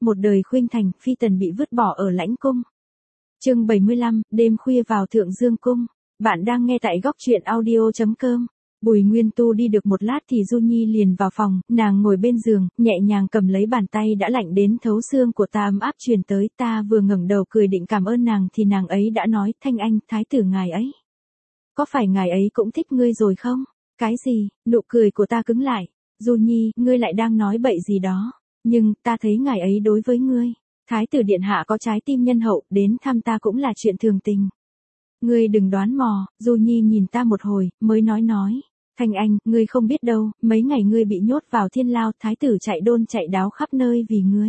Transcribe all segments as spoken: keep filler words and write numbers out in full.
một đời khuynh thành, phi tần bị vứt bỏ ở lãnh cung. Chương bảy mươi lăm, đêm khuya vào Thượng Dương cung. Bạn đang nghe tại góc truyện audio chấm com. Bùi Nguyên Tu đi được một lát thì Du Nhi liền vào phòng, nàng ngồi bên giường, nhẹ nhàng cầm lấy bàn tay đã lạnh đến thấu xương của ta ấm áp truyền tới, ta vừa ngẩng đầu cười định cảm ơn nàng thì nàng ấy đã nói, Thanh Anh, thái tử ngài ấy. Có phải ngài ấy cũng thích ngươi rồi không? Cái gì? Nụ cười của ta cứng lại. Du Nhi, ngươi lại đang nói bậy gì đó. Nhưng, ta thấy ngài ấy đối với ngươi. Thái tử điện hạ có trái tim nhân hậu, đến thăm ta cũng là chuyện thường tình. Ngươi đừng đoán mò, Du Nhi nhìn ta một hồi, mới nói nói. Thanh Anh, ngươi không biết đâu, mấy ngày ngươi bị nhốt vào thiên lao, thái tử chạy đôn chạy đáo khắp nơi vì ngươi.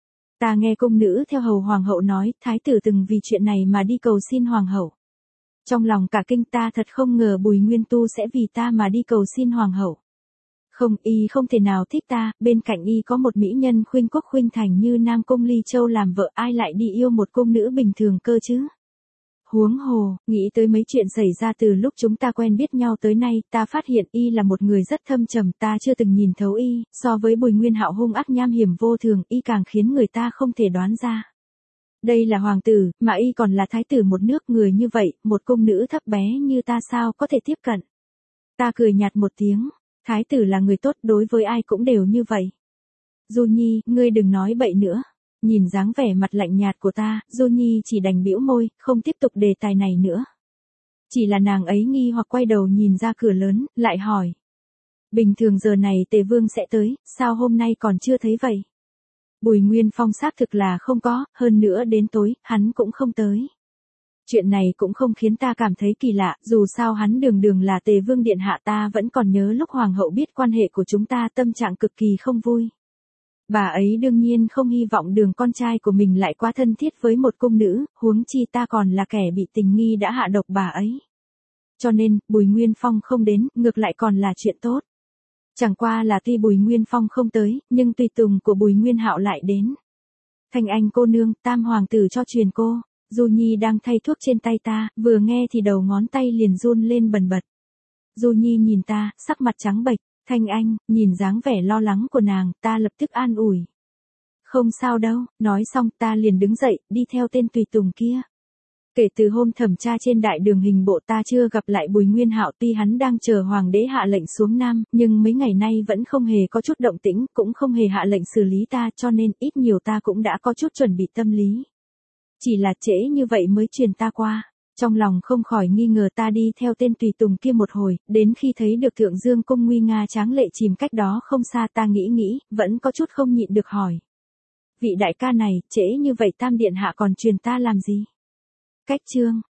Ta nghe cung nữ theo hầu hoàng hậu nói, thái tử từng vì chuyện này mà đi cầu xin hoàng hậu. Trong lòng cả kinh, ta thật không ngờ Bùi Nguyên Tu sẽ vì ta mà đi cầu xin hoàng hậu. Không, y không thể nào thích ta, bên cạnh y có một mỹ nhân khuynh quốc khuynh thành như Nam Cung Ly Châu làm vợ, ai lại đi yêu một cung nữ bình thường cơ chứ? Huống hồ, nghĩ tới mấy chuyện xảy ra từ lúc chúng ta quen biết nhau tới nay, ta phát hiện y là một người rất thâm trầm, ta chưa từng nhìn thấu y, so với Bùi Nguyên Hạo hung ác nham hiểm vô thường, y càng khiến người ta không thể đoán ra. Đây là hoàng tử, mà y còn là thái tử một nước, người như vậy, một cung nữ thấp bé như ta sao có thể tiếp cận. Ta cười nhạt một tiếng, thái tử là người tốt, đối với ai cũng đều như vậy. Du Nhi, ngươi đừng nói bậy nữa. Nhìn dáng vẻ mặt lạnh nhạt của ta, Du Nhi chỉ đành bĩu môi, không tiếp tục đề tài này nữa. Chỉ là nàng ấy nghi hoặc quay đầu nhìn ra cửa lớn, lại hỏi. Bình thường giờ này Tề Vương sẽ tới, sao hôm nay còn chưa thấy vậy? Bùi Nguyên Phong xác thực là không có, hơn nữa đến tối, hắn cũng không tới. Chuyện này cũng không khiến ta cảm thấy kỳ lạ, dù sao hắn đường đường là Tề Vương điện hạ, ta vẫn còn nhớ lúc hoàng hậu biết quan hệ của chúng ta, tâm trạng cực kỳ không vui. Bà ấy đương nhiên không hy vọng đường con trai của mình lại quá thân thiết với một cung nữ, huống chi ta còn là kẻ bị tình nghi đã hạ độc bà ấy. Cho nên, Bùi Nguyên Phong không đến, ngược lại còn là chuyện tốt. Chẳng qua là tuy Bùi Nguyên Phong không tới, nhưng tùy tùng của Bùi Nguyên Hạo lại đến. Thanh Anh cô nương, tam hoàng tử cho truyền cô. Du Nhi đang thay thuốc trên tay ta, vừa nghe thì đầu ngón tay liền run lên bần bật. Du Nhi nhìn ta, sắc mặt trắng bệch. Thanh Anh, nhìn dáng vẻ lo lắng của nàng, ta lập tức an ủi. Không sao đâu, nói xong ta liền đứng dậy, đi theo tên tùy tùng kia. Kể từ hôm thẩm tra trên đại đường hình bộ, ta chưa gặp lại Bùi Nguyên Hạo, tuy hắn đang chờ hoàng đế hạ lệnh xuống Nam, nhưng mấy ngày nay vẫn không hề có chút động tĩnh, cũng không hề hạ lệnh xử lý ta, cho nên ít nhiều ta cũng đã có chút chuẩn bị tâm lý. Chỉ là trễ như vậy mới truyền ta qua. Trong lòng không khỏi nghi ngờ, ta đi theo tên tùy tùng kia một hồi, đến khi thấy được Thượng Dương cung nguy nga tráng lệ chìm cách đó không xa, ta nghĩ nghĩ, vẫn có chút không nhịn được hỏi. Vị đại ca này, trễ như vậy tam điện hạ còn truyền ta làm gì? Cách chương,